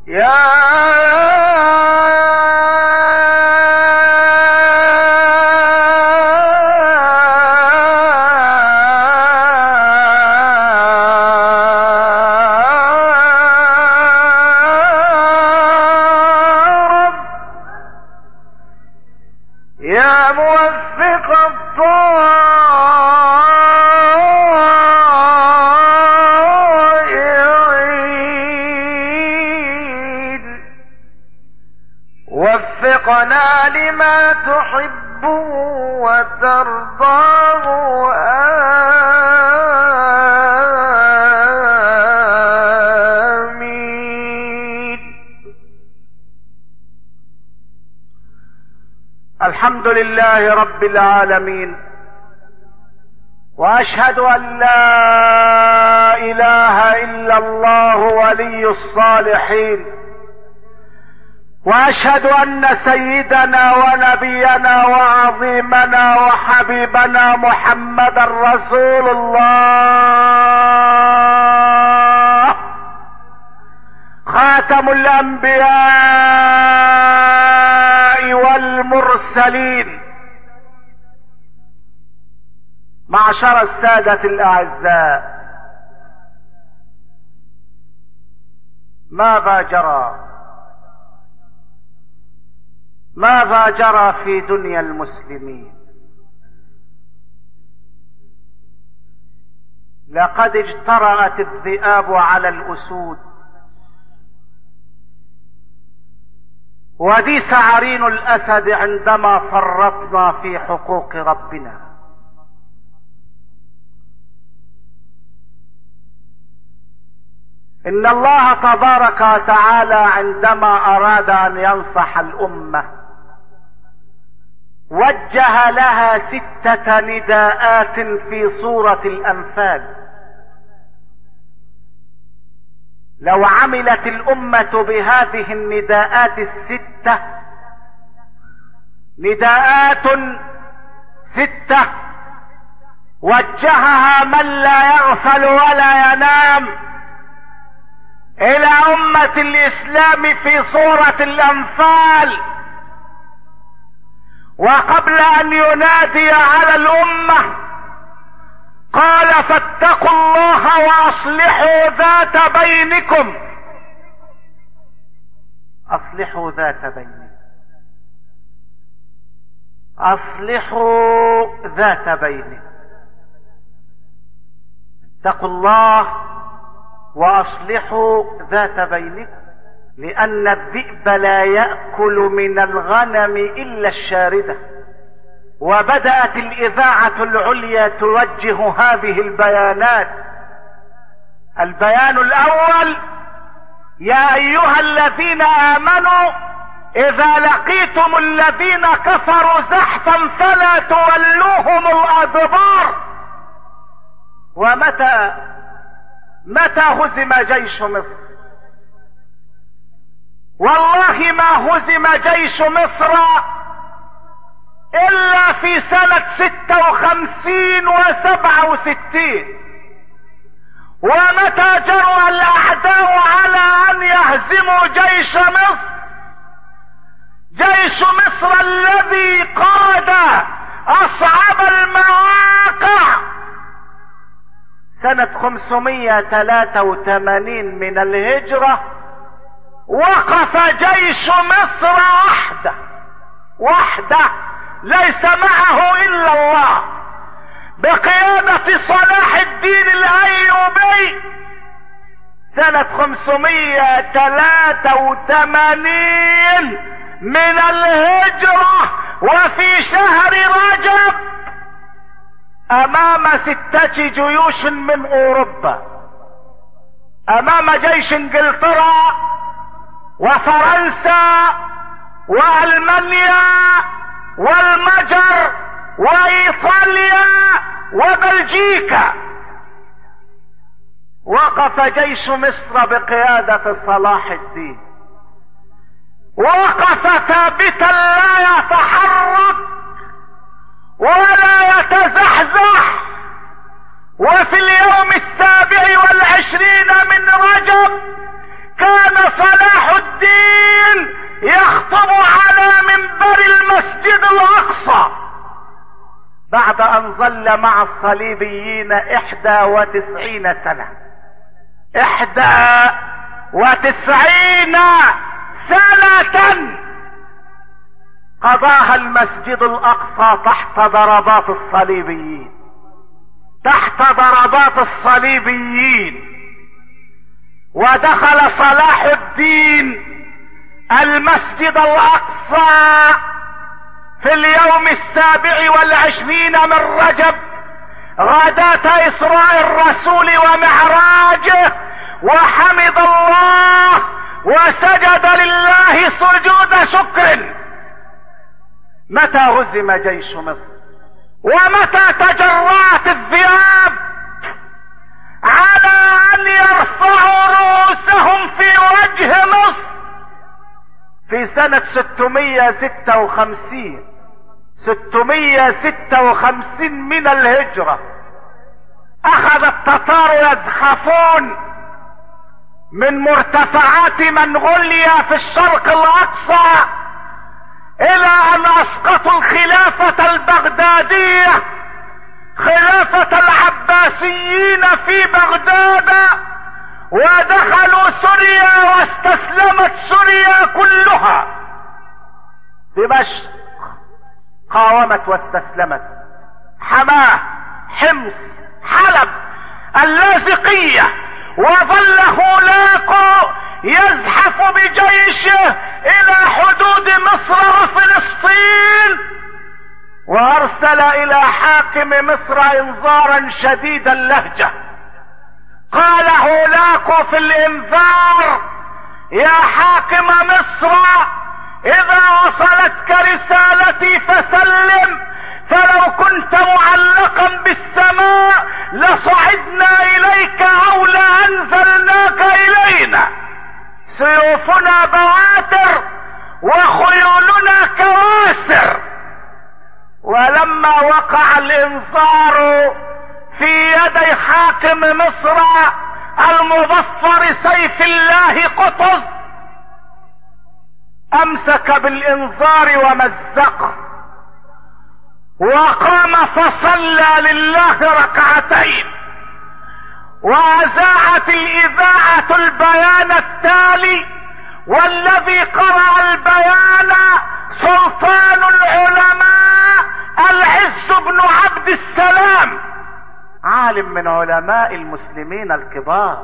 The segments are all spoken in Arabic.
يا موفق الضائعين وفقنا لما تحب وترضاه الحمد لله رب العالمين، واشهد ان لا اله الا الله ولي الصالحين، واشهد ان سيدنا ونبينا وعظيمنا وحبيبنا محمدا رسول الله خاتم الانبياء والمرسلين. معشر السادة الاعزاء، ماذا جرى في دنيا المسلمين؟ لقد اجترأت الذئاب على الاسود، وديس عرين الاسد عندما فرطنا في حقوق ربنا. ان الله تبارك وتعالى عندما اراد ان ينصح الامة وجه لها 6 نداءات في سورة الانفال. لو عملت الامة بهذه النداءات ال6، نداءات 6 وجهها من لا يغفل ولا ينام الى امة الاسلام في سورة الانفال، وقبل ان ينادي على الامة قال فاتقوا الله واصلحوا ذات بينكم. اصلحوا ذات بينكم، اصلحوا ذات بينكم، اتقوا الله واصلحوا ذات بينكم، لان الذئب لا يأكل من الغنم الا الشاردة. وبدأت الإذاعة العليا توجه هذه البيانات. البيان الأول: يا أيها الذين آمنوا إذا لقيتم الذين كفروا زحفا فلا تولوهم الأدبار. متى هزم جيش مصر؟ والله ما هزم جيش مصر الا في سنة 56 و67. ومتى جرى الاعداء على ان يهزموا جيش مصر؟ جيش مصر الذي قاد اصعب المواقع سنة 583 من الهجرة، وقف جيش مصر وحده ليس معه الا الله، بقيادة صلاح الدين الايوبي سنة 583 من الهجرة، وفي شهر رجب، امام 6 جيوش من اوروبا، امام جيش انجلترا وفرنسا والمانيا والمجر وايطاليا وبلجيكا. وقف جيش مصر بقيادة صلاح الدين، وقف ثابتا لا يتحرك ولا يتزحزح. وفي اليوم 27 من رجب كان صلاح الدين يخطب على منبر المسجد الأقصى بعد أن ظل مع الصليبيين 91 سنة. 91 سنة قضاها المسجد الأقصى تحت ضربات الصليبيين، تحت ضربات الصليبيين. ودخل صلاح الدين المسجد الأقصى في اليوم 27 من رجب غداة إسراء الرسول ومعراجه، وحمد الله وسجد لله سجود شكر. متى هزم جيش مصر ومتى تجرأت الذئاب على أن يرفعوا رؤوسهم في وجه مصر؟ في سنة 656 من الهجرة أخذ التتار يزحفون من مرتفعات منغوليا في الشرق الأقصى إلى أن أسقطوا الخلافة البغدادية، خلافة العباسيين في بغداد، ودخلوا سوريا واستسلمت سوريا كلها. دمشق قاومت واستسلمت، حماه، حمص، حلب، اللاذقية، وظل هولاكو يزحف بجيشه الى حدود مصر وفلسطين، وارسل الى حاكم مصر انذارا شديد اللهجة. قال هولاكو في الانذار: يا حاكم مصر، اذا وصلتك رسالتي فسلم، فلو كنت معلقا بالسماء لصعدنا اليك او لانزلناك الينا. سيوفنا بواتر وخيولنا كواسر. ولما وقع الانذار في يدي حاكم مصر المظفر سيف الله قطز، امسك بالانذار ومزقه، وقام فصلى لله ركعتين، واذاعت الاذاعة البيان التالي، والذي قرأ البيان سلطان العلماء العز بن عبد السلام، عالم من علماء المسلمين الكبار،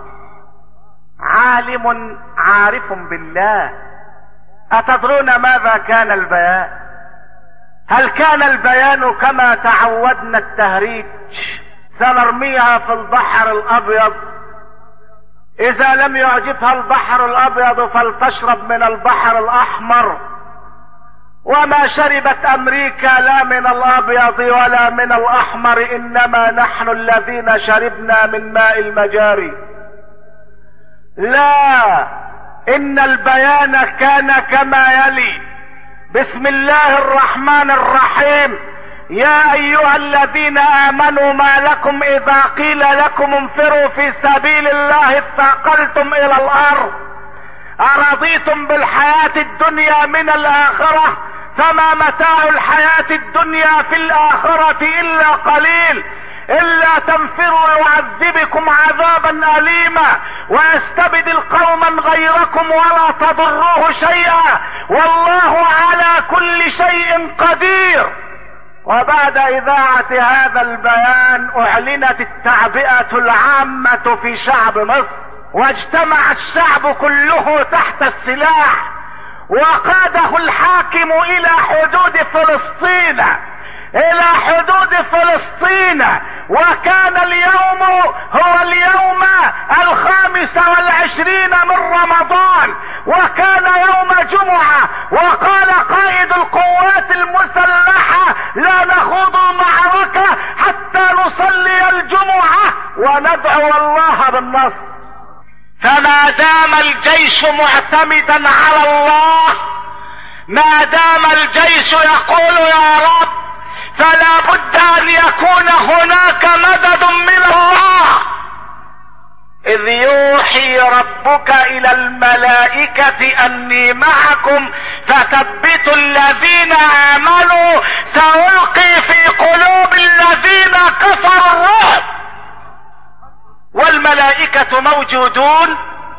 عالم عارف بالله. أتدرون ماذا كان البيان؟ هل كان البيان كما تعودنا التهريج، سنرميها في البحر الأبيض، إذا لم يعجبها البحر الأبيض فلتشرب من البحر الأحمر؟ وما شربت أمريكا لا من الأبيض ولا من الأحمر، إنما نحن الذين شربنا من ماء المجاري. لا، إن البيان كان كما يلي: بسم الله الرحمن الرحيم، يا أيها الذين آمنوا ما لكم إذا قيل لكم انفروا في سبيل الله اثاقلتم إلى الأرض، أرضيتم بالحياة الدنيا من الآخرة، فما متاع الحياة الدنيا في الآخرة إلا قليل، إلا تنفروا يعذبكم عذابا أليما ويستبدل قوما غيركم ولا تضروه شيئا والله على كل شيء قدير. وبعد إذاعة هذا البيان أعلنت التعبئة العامة في شعب مصر، واجتمع الشعب كله تحت السلاح، وقاده الحاكم إلى حدود فلسطين، إلى حدود فلسطين. وكان اليوم هو اليوم 25 من رمضان، وكان يوم جمعة. وقال قائد القوات المسلحة: لا نخوض المعركة حتى نصلي الجمعة وندعو الله بالنصر. فما دام الجيش معتمدا على الله، ما دام الجيش يقول يا رب، فلا بد ان يكون هناك مدد من الله. إذ يوحي ربك إلى الملائكة أني معكم فثبتوا الذين آمنوا سألقي في قلوب الذين كفروا الرعب. والملائكة موجودون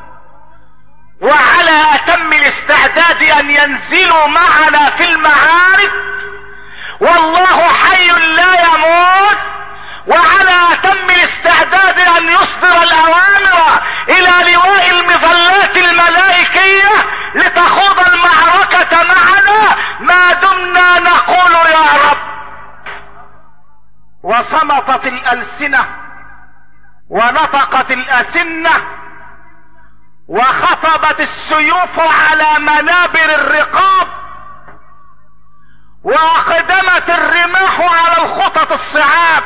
وعلى أتم الاستعداد أن ينزلوا معنا في المعارك، والله حي لا يموت، وعلى أتم الاستعداد أن يصدر الأوامر إلى لواء المظلات الملائكية لتخوض المعركة معنا ما دمنا نقول يا رب. وصمتت الألسنة ونطقت الأسنة وخطبت السيوف على منابر الرقاب وأقدمت الرماح على الخطط الصعاب،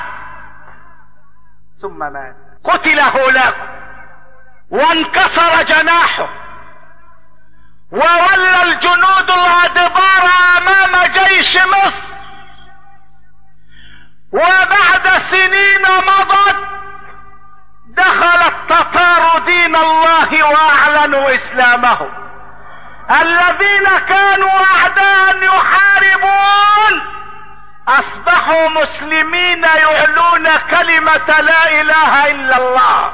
ثم مات. قتل هولاك وانكسر جناحه وولى الجنود الأدبار أمام جيش مصر، وبعد سنين مضت دخل التتار دين الله واعلنوا اسلامهم. الذين كانوا اعداء يحاربون اصبحوا مسلمين يعلون كلمة لا اله الا الله.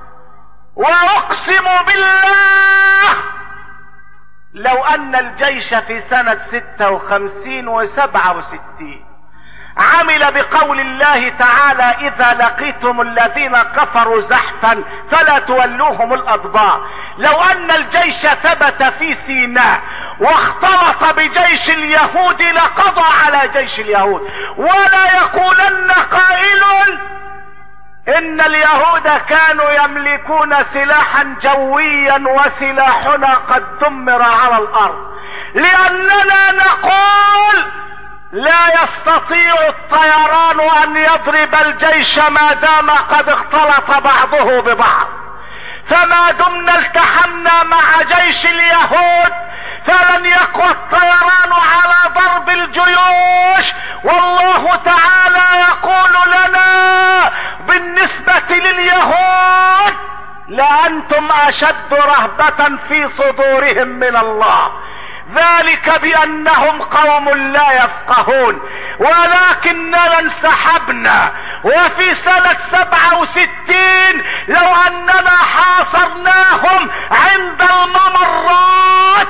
واقسم بالله لو ان الجيش في سنة 56 و67 عمل بقول الله تعالى اذا لقيتم الذين كفروا زحفا فلا تولوهم الادبار، لو ان الجيش ثبت في سيناء واختلط بجيش اليهود لقضى على جيش اليهود. ولا يقولن قائل ان اليهود كانوا يملكون سلاحا جويا وسلاحنا قد دمر على الارض، لاننا نقول لا يستطيع الطيران ان يضرب الجيش ما دام قد اختلط بعضه ببعض. فما دمنا التحمنا مع جيش اليهود فلن يقوى الطيران على ضرب الجيوش. والله تعالى يقول لنا بالنسبة لليهود لأنتم أشد رهبة في صدورهم من الله، ذلك بأنهم قوم لا يفقهون. ولكننا انسحبنا، وفي سنة 67 لو أننا حاصرناهم عند الممرات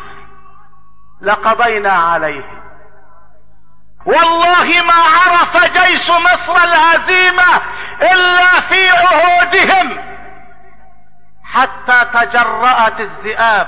لقضينا عليهم. والله ما عرف جيش مصر الهزيمة إلا في عهودهم، حتى تجرأت الذئاب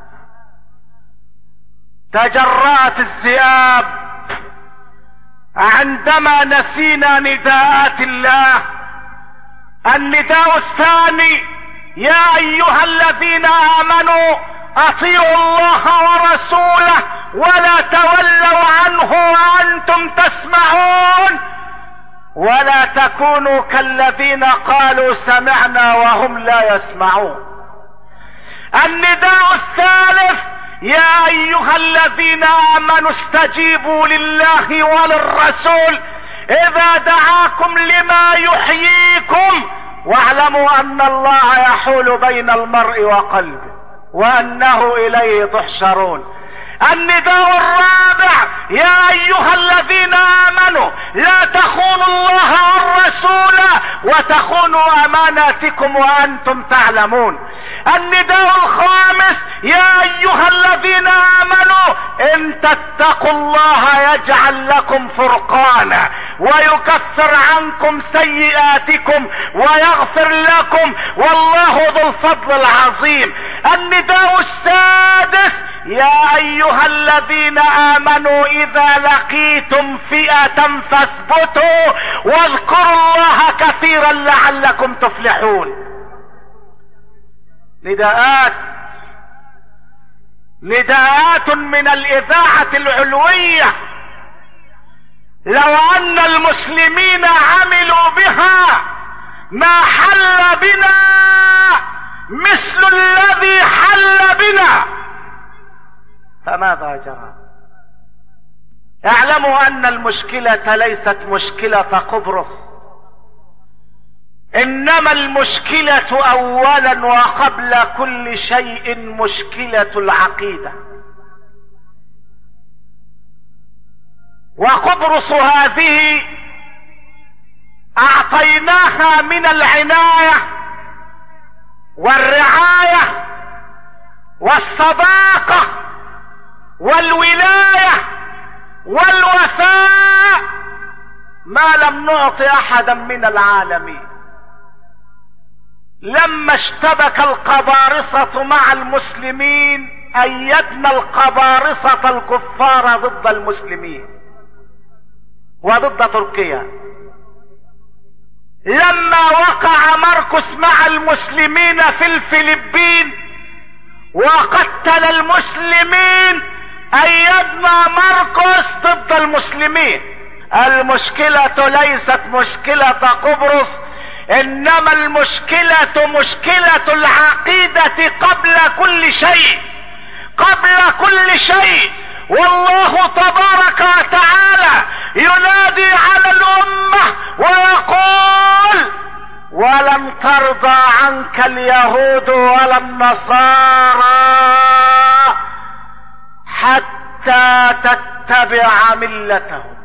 عندما نسينا نداءات الله. النداء الثاني يا ايها الذين امنوا اطيعوا الله ورسوله ولا تولوا عنه وانتم تسمعون، ولا تكونوا كالذين قالوا سمعنا وهم لا يسمعون. النداء الثالث يا ايها الذين امنوا استجيبوا لله وللرسول اذا دعاكم لما يحييكم واعلموا ان الله يحول بين المرء وقلبه وانه اليه تحشرون. النداء الرابع يا ايها الذين امنوا لا تخونوا الله والرسول وتخونوا اماناتكم وانتم تعلمون. النداء الخامس يا ايها الذين امنوا ان تتقوا الله يجعل لكم فرقانا ويكفر عنكم سيئاتكم ويغفر لكم والله ذو الفضل العظيم. النداء السادس يا ايها الذين امنوا اذا لقيتم فئة فاثبتوا واذكروا الله كثيرا لعلكم تفلحون. نداءات من الاذاعة العلوية لو ان المسلمين عملوا بها ما حل بنا مثل الذي حل بنا. فماذا جرى؟ اعلموا ان المشكلة ليست مشكلة قبرص، انما المشكلة اولا وقبل كل شيء مشكلة العقيدة. وقبرص هذه اعطيناها من العناية والرعاية والصداقة والولاية والوفاء ما لم نعط احدا من العالمين. لما اشتبك القبارصة مع المسلمين ايدنا القبارصة الكفار ضد المسلمين وضد تركيا. لما وقع ماركوس مع المسلمين في الفلبين وقتل المسلمين ايدنا ماركوس ضد المسلمين. المشكلة ليست مشكلة قبرص، انما المشكلة مشكلة العقيدة قبل كل شيء، قبل كل شيء. والله تبارك وتعالى ينادي على الامة ويقول: ولن ترضى عنك اليهود ولا النصارى حتى تتبع ملتهم.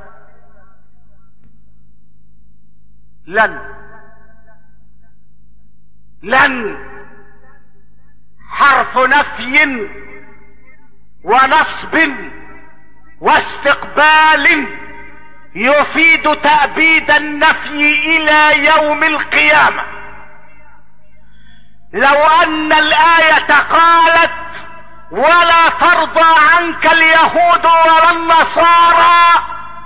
لن حرف نفي ونصب واستقبال يفيد تأبيد النفي الى يوم القيامة. لو ان الآية قالت: ولا ترضى عنك اليهود ولا النصارى،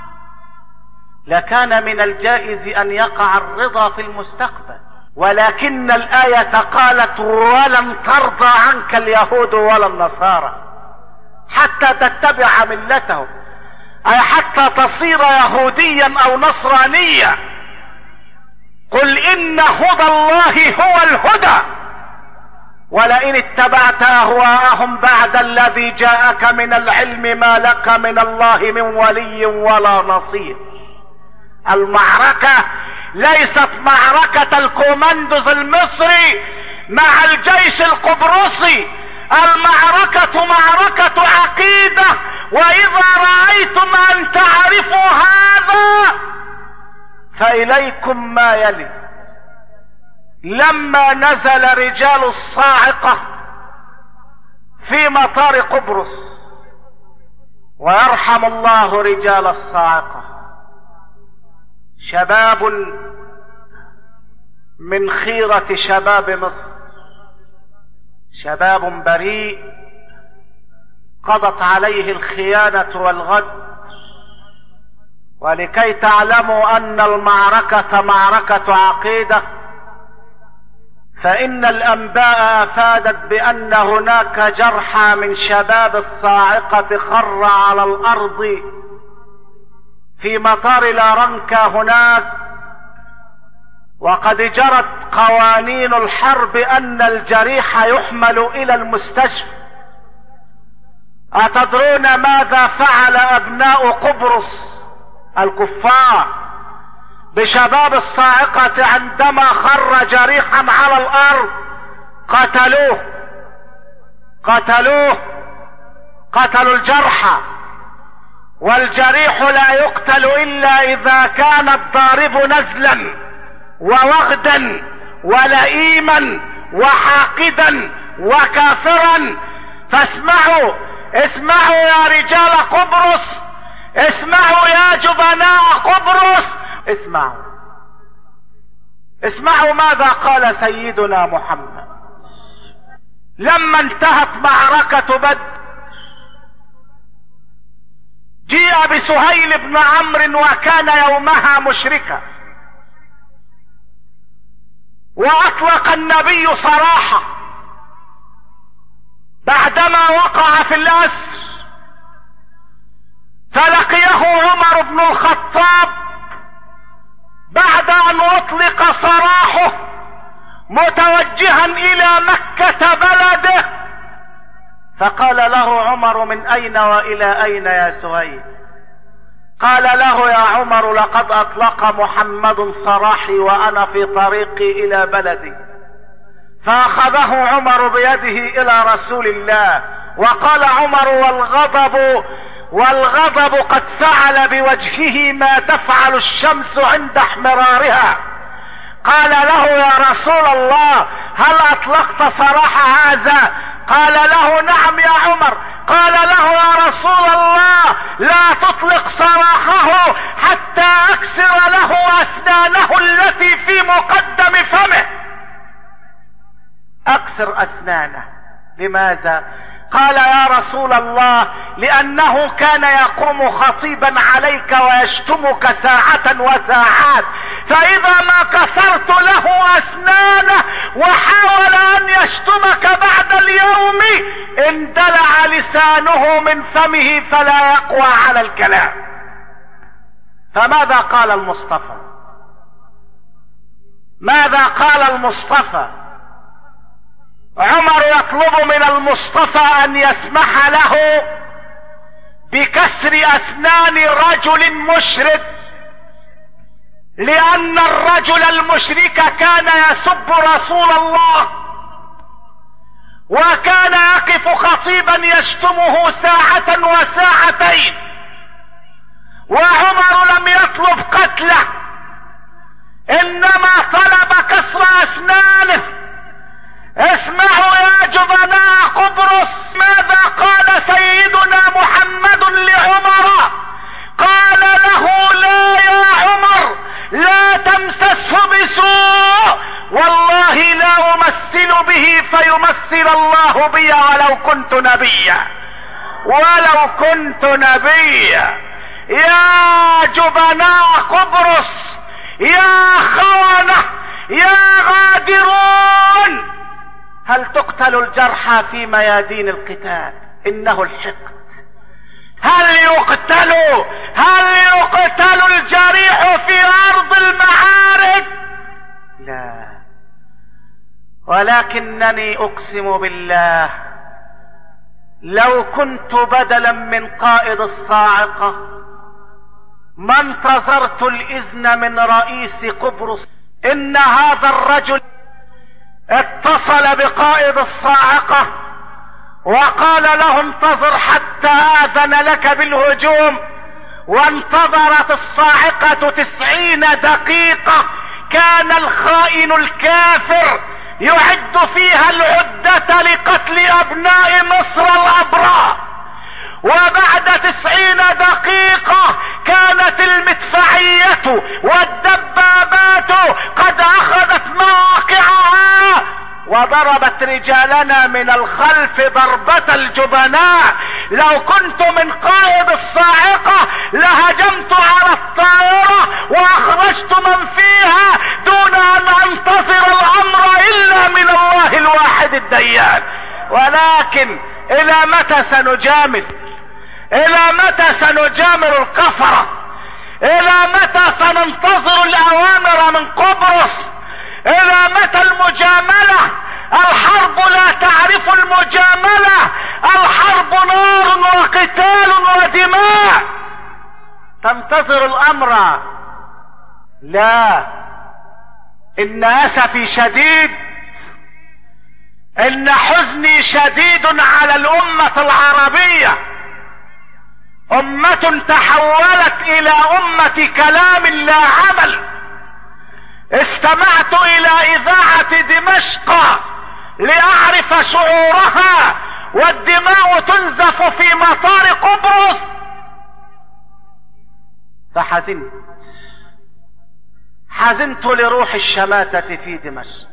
لكان من الجائز ان يقع الرضا في المستقبل، ولكن الآية قالت: ولن ترضى عنك اليهود ولا النصارى حتى تتبع ملتهم، اي حتى تصير يهوديا او نصرانيا. قل ان هدى الله هو الهدى ولئن اتبعت اهواءهم بعد الذي جاءك من العلم ما لك من الله من ولي ولا نصير. المعركة ليست معركة الكوماندوز المصري مع الجيش القبرصي، المعركة معركة عقيدة. واذا رأيتم ان تعرفوا هذا فإليكم ما يلي. لما نزل رجال الصاعقة في مطار قبرص، ويرحم الله رجال الصاعقة، شباب من خيرة شباب مصر، شباب بريء قضت عليه الخيانة والغدر. ولكي تعلموا ان المعركة معركة عقيدة، فان الانباء افادت بان هناك جرحى من شباب الصاعقة خر على الارض في مطار لارنكا هناك. وقد جرت قوانين الحرب ان الجريح يحمل الى المستشفى. اتدرون ماذا فعل ابناء قبرص الكفار بشباب الصاعقة عندما خر جريحا على الارض؟ قتلوا الجرحى. والجريح لا يقتل الا اذا كان الضارب نزلا ووغدا ولئيما وحاقدا وكافرا. اسمعوا يا رجال قبرص، اسمعوا يا جبناء قبرص، اسمعوا ماذا قال سيدنا محمد لما انتهت معركة بدر. جيء بسهيل بن عمرو وكان يومها مشركا، واطلق النبي صراحة بعدما وقع في الاسر، فلقيه عمر بن الخطاب بعد ان اطلق سراحه متوجها الى مكة بلده، فقال له عمر: من اين والى اين يا سهيل؟ قال له: يا عمر، لقد اطلق محمد سراحي وانا في طريقي الى بلدي. فاخذه عمر بيده الى رسول الله، وقال عمر: والغضب قد فعل بوجهه ما تفعل الشمس عند احمرارها. قال له: يا رسول الله، هل اطلقت سراح هذا؟ قال له: نعم يا عمر. قال له: يا رسول الله، لا تطلق سراحه حتى اكسر له اسنانه التي في مقدم فمه. اكسر اسنانه. لماذا؟ قال: يا رسول الله، لانه كان يقوم خطيبا عليك ويشتمك ساعة وساعات، فاذا ما كسرت له اسنانه وحاول ان يشتمك بعد اليوم اندلع لسانه من فمه فلا يقوى على الكلام. فماذا قال المصطفى؟ ماذا قال المصطفى؟ عمر يطلب من المصطفى ان يسمح له بكسر اسنان رجل مشرك، لان الرجل المشرك كان يسب رسول الله، وكان يقف خطيبا يشتمه ساعة وساعتين، وعمر لم يطلب قتله، انما طلب كسر اسنانه. اسمعوا يا جبناء قبرص ماذا قال سيدنا محمد لعمر. قال له: لا يا عمر، لا تمسسه بسوء، والله لا امثل به فيمثل الله بي ولو كنت نبيا، ولو كنت نبيا. يا جبناء قبرص، يا خونة، يا غادرون، هل تقتل الجرحى في ميادين القتال؟ انه الحقد. هل يقتل الجريح في ارض المعارك؟ لا. ولكنني اقسم بالله لو كنت بدلا من قائد الصاعقة ما انتظرت الاذن من رئيس قبرص. ان هذا الرجل اتصل بقائد الصاعقة وقال له: انتظر حتى آذن لك بالهجوم. وانتظرت الصاعقة 90 دقيقة. كان الخائن الكافر يعد فيها العدة لقتل ابناء مصر الابرار. وبعد 90 دقيقة كانت المدفعية والدبابات قد اخذت مواقعها وضربت رجالنا من الخلف ضربة الجبناء. لو كنت من قائد الصاعقة لهجمت على الطائرة واخرجت من فيها دون ان انتظر الامر الا من الله الواحد الديان. ولكن الى متى سنجامل؟ الى متى سنجامل الكفرة؟ الى متى سننتظر الاوامر من قبرص؟ الى متى المجاملة؟ الحرب لا تعرف المجاملة. الحرب نار وقتال ودماء. تنتظر الامر؟ لا. ان اسفي شديد، ان حزني شديد على الامة العربية. امة تحولت الى امة كلام لا عمل. استمعت الى اذاعة دمشق لاعرف شعورها والدماء تنزف في مطار قبرص حزنت لروح الشماتة في دمشق.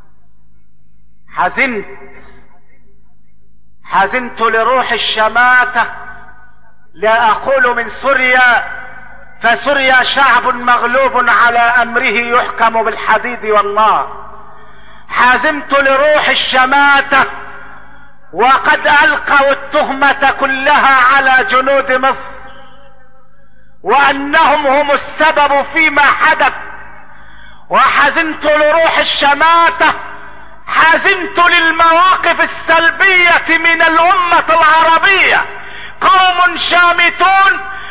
حزنت لروح الشماتة. لا اقول من سوريا، فسوريا شعب مغلوب على امره يحكم بالحديد والنار. حزنت لروح الشماتة وقد القوا التهمة كلها على جنود مصر وانهم هم السبب فيما حدث. وحزنت لروح الشماتة، حزنت للمواقف السلبية من الامة العربية. قوم شامتون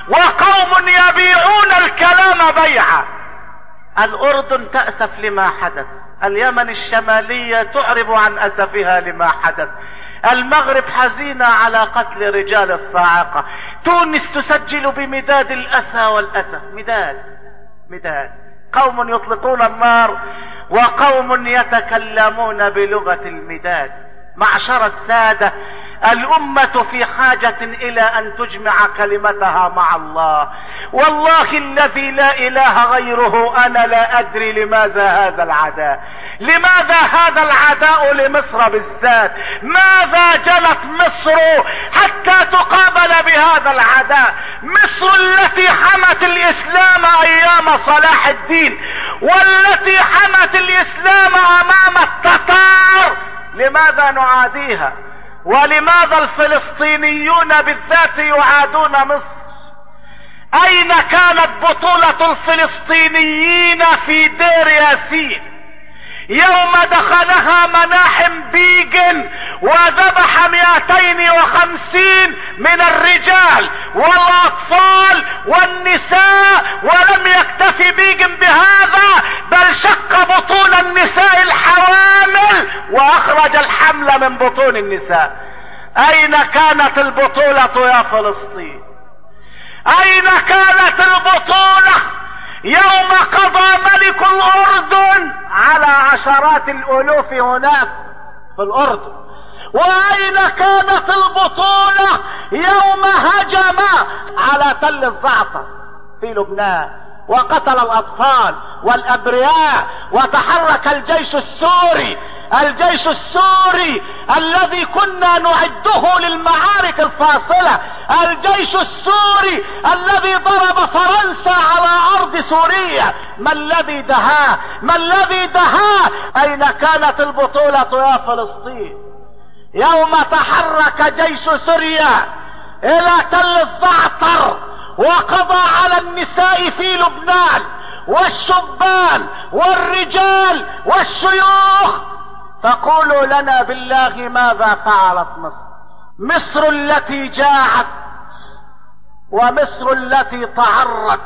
وقوم يبيعون الكلام بيعا. الأردن تأسف لما حدث، اليمن الشمالية تعرب عن أسفها لما حدث، المغرب حزينة على قتل رجال الصاعقة، تونس تسجل بمداد الأسى والأسى. مداد قوم يطلقون النار وقوم يتكلمون بلغة المداد. معشر السادة، الأمة في حاجة إلى أن تجمع كلمتها مع الله. والله الذي لا إله غيره أنا لا أدري لماذا هذا العداء، لماذا هذا العداء لمصر بالذات؟ ماذا جنت مصر حتى تقابل بهذا العداء؟ مصر التي حمت الإسلام أيام صلاح الدين، والتي حمت الإسلام أمام التتار، لماذا نعاديها؟ ولماذا الفلسطينيون بالذات يعادون مصر؟ أين كانت بطولة الفلسطينيين في دير ياسين يوم دخلها مناحم بيجن وذبح 250 من الرجال والأطفال والنساء؟ ولم يكتفي بيجن بهذا، بل شق بطون النساء الحوامل وأخرج الحمل من بطون النساء. أين كانت البطولة يا فلسطين؟ أين كانت البطولة يوم قضى ملك الأردن على عشرات الألوف هناك في الأردن؟ وأين كانت البطولة يوم هجم على تل الزعتر في لبنان وقتل الأطفال والأبرياء وتحرك الجيش السوري الذي كنا نعده للمعارك الفاصلة، الجيش السوري الذي ضرب فرنسا على أرض سوريا؟ ما الذي دهاه؟ أين كانت البطولة يا فلسطين يوم تحرك جيش سوريا إلى تل الزعتر وقضى على النساء في لبنان والشبان والرجال والشيوخ؟ فقولوا لنا بالله ماذا فعلت مصر التي جاعت، ومصر التي تعرت،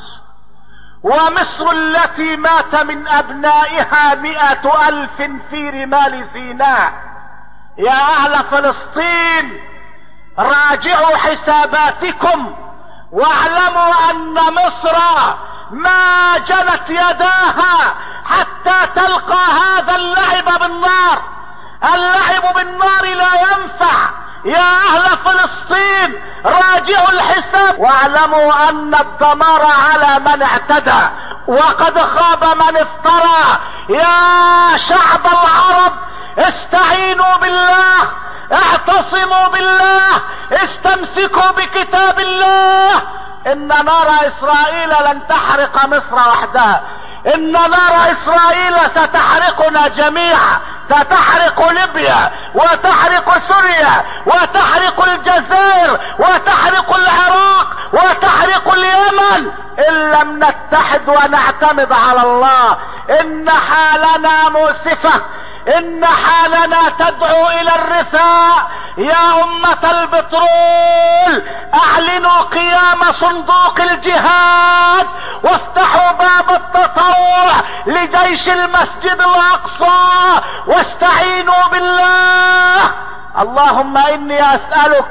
ومصر التي مات من أبنائها 100,000 في رمال سيناء. يا أهل فلسطين، راجعوا حساباتكم واعلموا أن مصر ما جنت يداها حتى تلقى هذا اللعب بالنار. اللعب بالنار لا ينفع. يا أهل فلسطين، راجعوا الحساب واعلموا أن الدمار على من اعتدى وقد خاب من افترى. يا شعب العرب، استعينوا بالله، اعتصموا بالله، استمسكوا بكتاب الله. إن نار إسرائيل لن تحرق مصر وحدها، إن نار إسرائيل ستحرقنا جميعا، ستحرق ليبيا وتحرق سوريا وتحرق الجزائر وتحرق العراق وتحرق اليمن إن لم نتحد ونعتمد على الله. إن حالنا مؤسفة، إن حالنا تدعو إلى الرثاء. يا أمة البترول، أعلنوا قيام صندوق الجهاد وافتحوا باب التطوع لجيش المسجد الأقصى واستعينوا بالله. اللهم إني أسألك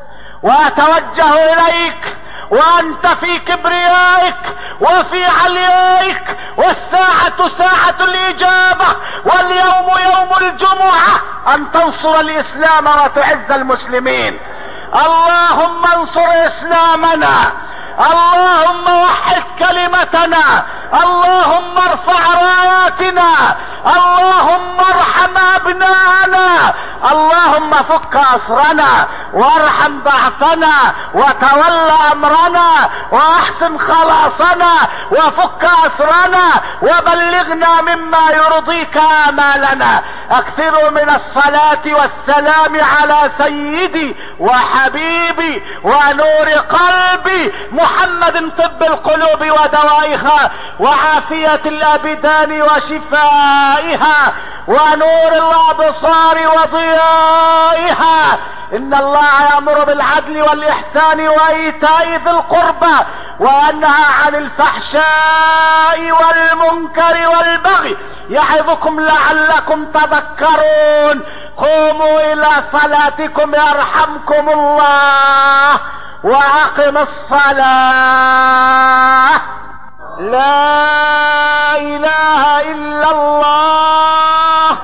وأتوجه إليك وأنت في كبريائك وفي عليائك، والساعة ساعة الإجابة واليوم يوم الجمعة، أن تنصر الإسلام وتعز المسلمين. اللهم انصر إسلامنا، اللهم وحد كلمتنا، اللهم ارفع راياتنا، اللهم ارحم ابناءنا، اللهم فك اسرنا وارحم ضعفنا وتول امرنا واحسن خلاصنا وفك اسرنا وبلغنا مما يرضيك امالنا. اكثروا من الصلاة والسلام على سيدي وحبيبي ونور قلبي محمد، طب القلوب ودوائها وعافية الابدان وشفاء ومائها ونور الأبصار وضيائها. إن الله يأمر بالعدل والإحسان وإيتاء ذي القربى وينهى عن الفحشاء والمنكر والبغي يعظكم لعلكم تذكرون. قوموا إلى صلاتكم يرحمكم الله وأقم الصلاة. لا إله إلا الله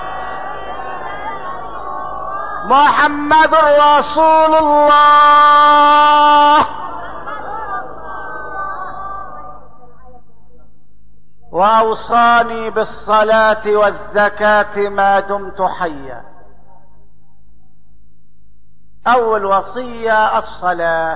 محمد رسول الله. وأوصاني بالصلاة والزكاة ما دمت حيا. أول وصية الصلاة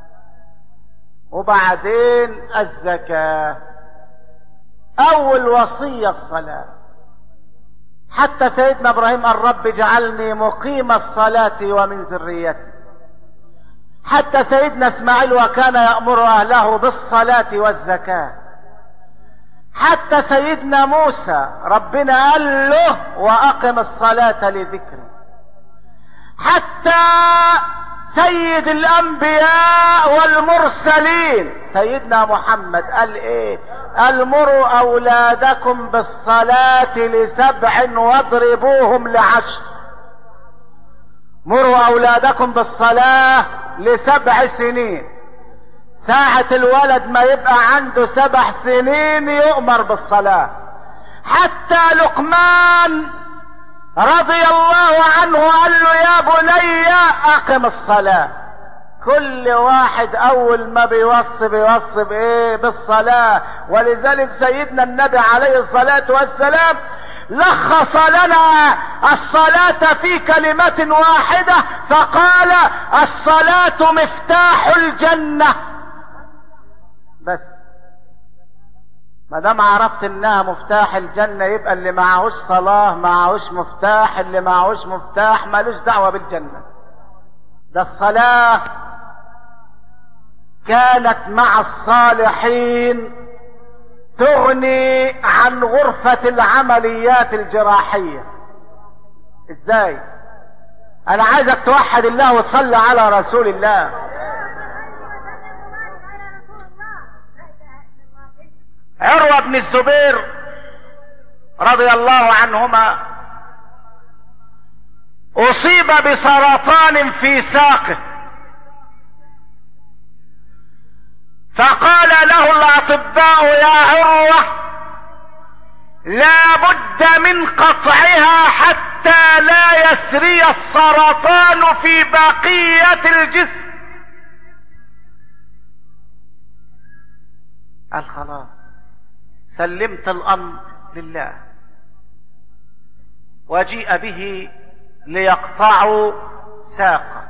وبعدين الزكاة. أول وصية الصلاة. حتى سيدنا إبراهيم قال رب اجعلني مقيم الصلاة ومن ذريتي. حتى سيدنا إسماعيل وكان يأمر أهله بالصلاة والزكاة. حتى سيدنا موسى ربنا قال له وأقم الصلاة لذكري. حتى سيد الأنبياء والمرسلين سيدنا محمد قال ايه؟ قال مروا أولادكم بالصلاة ل7 واضربوهم ل10. مروا أولادكم بالصلاة ل7 سنين. ساعة الولد ما يبقى عنده 7 سنين يؤمر بالصلاة. حتى لقمان رضي الله عنه قال له يا بني اقم الصلاة. كل واحد اول ما بيوصي بايه؟ بالصلاة. ولذلك سيدنا النبي عليه الصلاة والسلام لخص لنا الصلاة في كلمة واحدة فقال الصلاة مفتاح الجنة. بس ما دام عرفت انها مفتاح الجنة يبقى اللي معهوش صلاة معهوش مفتاح. اللي معهوش مفتاح مالوش دعوة بالجنة. ده الصلاة كانت مع الصالحين تغني عن غرفة العمليات الجراحية. ازاي؟ انا عايزك توحد الله وتصلي على رسول الله. عروة بن الزبير رضي الله عنهما اصيب بسرطان في ساقه، فقال له الاطباء يا عروة لا بد من قطعها حتى لا يسري السرطان في بقية الجسم. قال خلاص سلمت الامر لله. وجيء به ليقطعوا ساقه،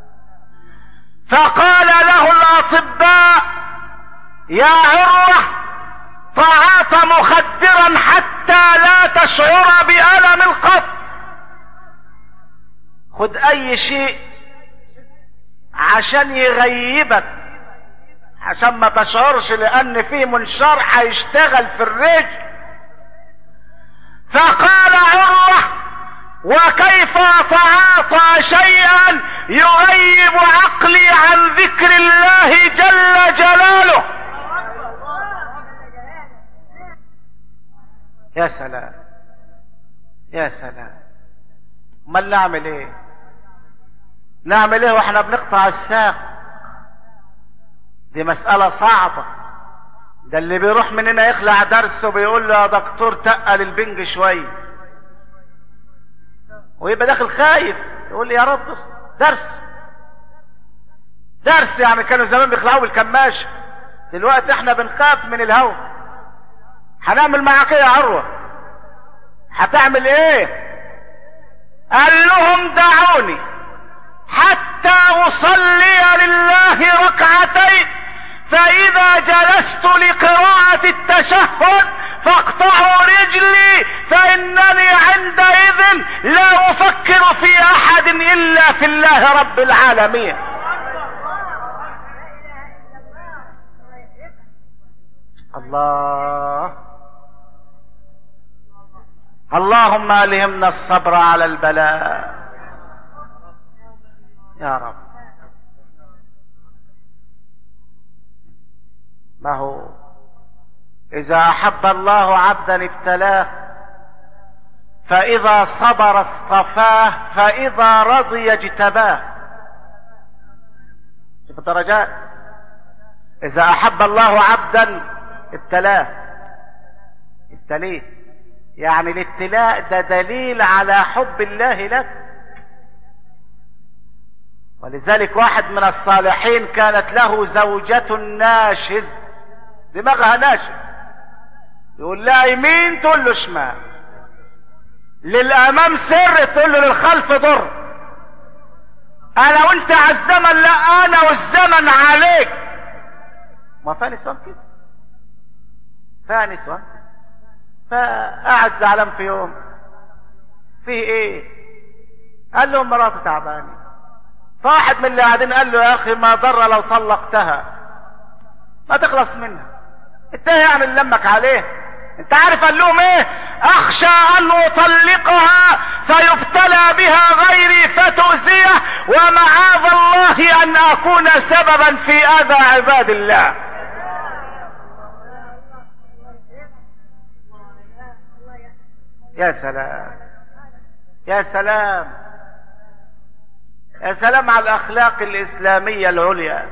فقال له الاطباء يا عروة طعات مخدرا حتى لا تشعر بألم القط. خد اي شيء عشان يغيبك عشان ما تشعرش، لان فيه منشار هيشتغل في الرجل. فقال عروة وكيف اتعاطى شيئا يغيب عقلي عن ذكر الله جل جلاله. يا سلام يا سلام. امال نعمل ايه؟ نعمل ايه واحنا بنقطع الساق؟ دي مسألة صعبة. ده اللي بيروح مننا يخلع درسه بيقول له يا دكتور تقل البنج شوية، ويبقى داخل خايف يقول لي يا رب درس يعني كانوا زمان بيخلعوا بالكماشة، دلوقتي احنا بنخاف من الهوا. هنعمل معاك ايه يا عروة؟ هتعمل ايه؟ قال لهم دعوني حتى اصلي لله ركعتين، فاذا جلست لقراءة التشهد فاقطعوا رجلي، فانني عندئذ لا افكر في احد الا في الله رب العالمين. الله. اللهم ألهمنا الصبر على البلاء يا رب. ما هو إذا أحب الله عبدا ابتلاه، فإذا صبر اصطفاه، فإذا رضي اجتباه. شوف الدرجات. إذا أحب الله عبدا ابتلاه، ابتليه، يعني الابتلاء ده دليل على حب الله لك. ولذلك واحد من الصالحين كانت له زوجة ناشز، دماغها ناشز، يقول لها يمين تقول له شمال، للامام سر تقول له للخلف ضر، انا وانت على الزمن، لا انا والزمن عليك. ما فاني سوان كده، فاني سوان. فقعد زعلان في يوم، في ايه؟ قال له مراتي تعبانه. فواحد من اللي قاعدين قال له يا اخي ما ضر لو طلقتها، ما تخلص منها، انت يعني لمك عليه. انت عارف قال لهم ايه؟ اخشى ان اطلقها فيبتلى بها غيري فتؤذيه، ومعاذ الله ان اكون سببا في اذى عباد الله. يا سلام يا سلام يا سلام على الاخلاق الاسلامية العليا.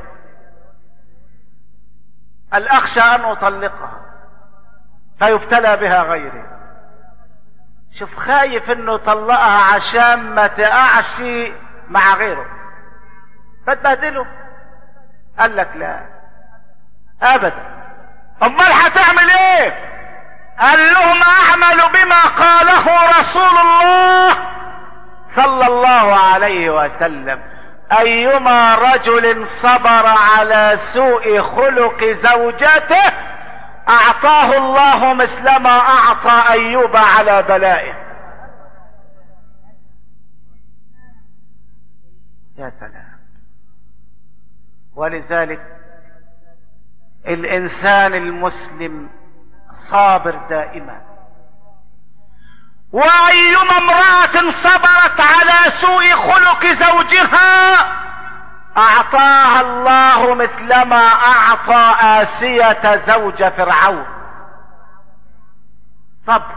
الاخشى ان اطلقها فيبتلى بها غيري. شوف، خايف انه يطلقها عشان ما تقعش مع غيره فتبهدله. قال لك لا ابدا. امال هتعمل ايه؟ قال لهم اعمل بما قاله رسول الله صلى الله عليه وسلم: ايما رجل صبر على سوء خلق زوجته اعطاه الله مثل ما اعطى ايوب على بلائه. يا سلام. ولذلك الانسان المسلم صابر دائما. وايما امرأة صبرت على سوء خلق زوجها اعطاها الله مثلما اعطى آسية زوج فرعون. صبر،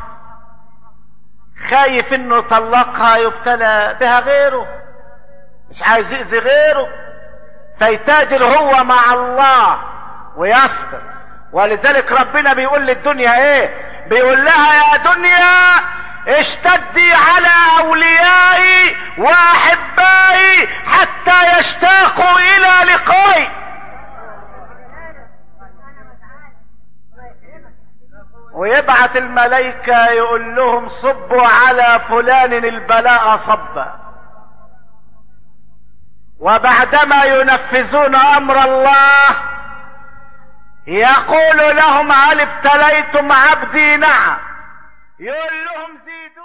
خايف انه طلقها يبتلى بها غيره، مش عايز يأذي غيره، فيتاجر هو مع الله ويصبر. ولذلك ربنا بيقول للدنيا ايه؟ بيقول لها يا دنيا اشتدي على اوليائي واحبائي حتى يشتاقوا الى لقائي. ويبعث الملائكة يقول لهم صبوا على فلان البلاء صبا. وبعدما ينفذون امر الله يقول لهم هل ابتليتم عبدي؟ نعم. يقول لهم زيد